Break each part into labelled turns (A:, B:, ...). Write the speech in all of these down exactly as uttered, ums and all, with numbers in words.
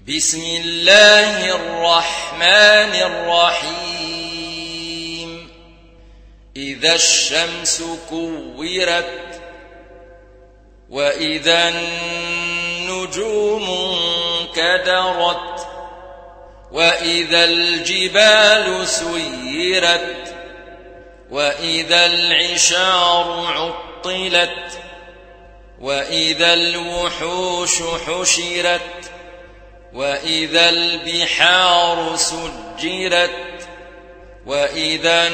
A: بسم الله الرحمن الرحيم إذا الشمس كورت وإذا النجوم انكدرت وإذا الجبال سيرت وإذا العشار عطلت وإذا الوحوش حشرت وإذا البحار سجرت وإذا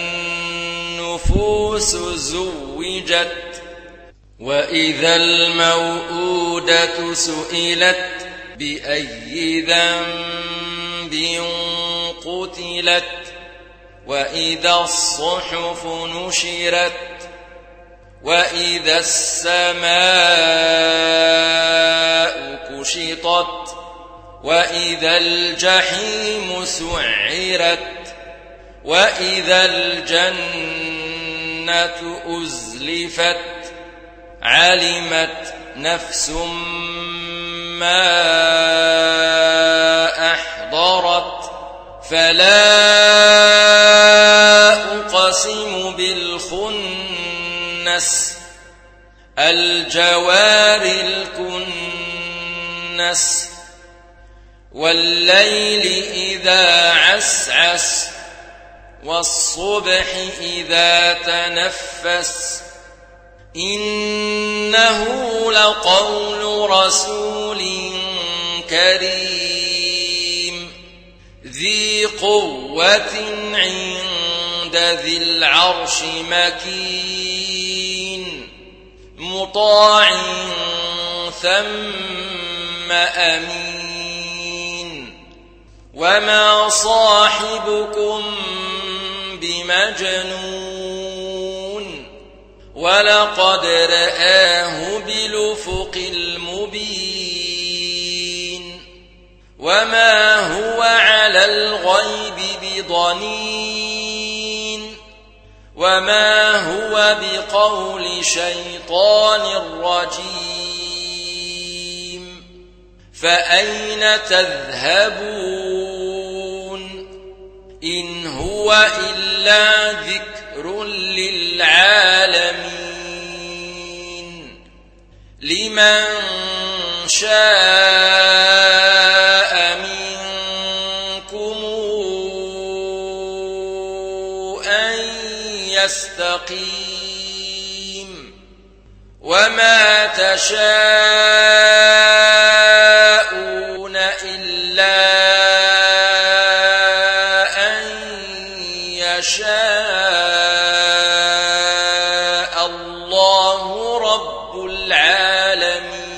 A: النفوس زوجت وإذا الموءودة سئلت بأي ذنب قتلت وإذا الصحف نشرت وإذا السماء كشطت وإذا الجحيم سعرت وإذا الجنة أزلفت علمت نفس ما أحضرت فلا أقسم بالخنس الجوار الكنس والليل إذا عسعس والصبح إذا تنفس إنه لقول رسول كريم ذي قوة عند ذي العرش مكين مطاع ثم أمين وما صاحبكم بمجنون ولقد رآه بالأفق المبين وما هو على الغيب بضنين وما هو بقول شيطان رجيم فأين تذهبون إن هو إلا ذكر للعالمين لمن شاء منكم أن يستقيم وما تشاءون إلا أن يشاء الله رب العالمين.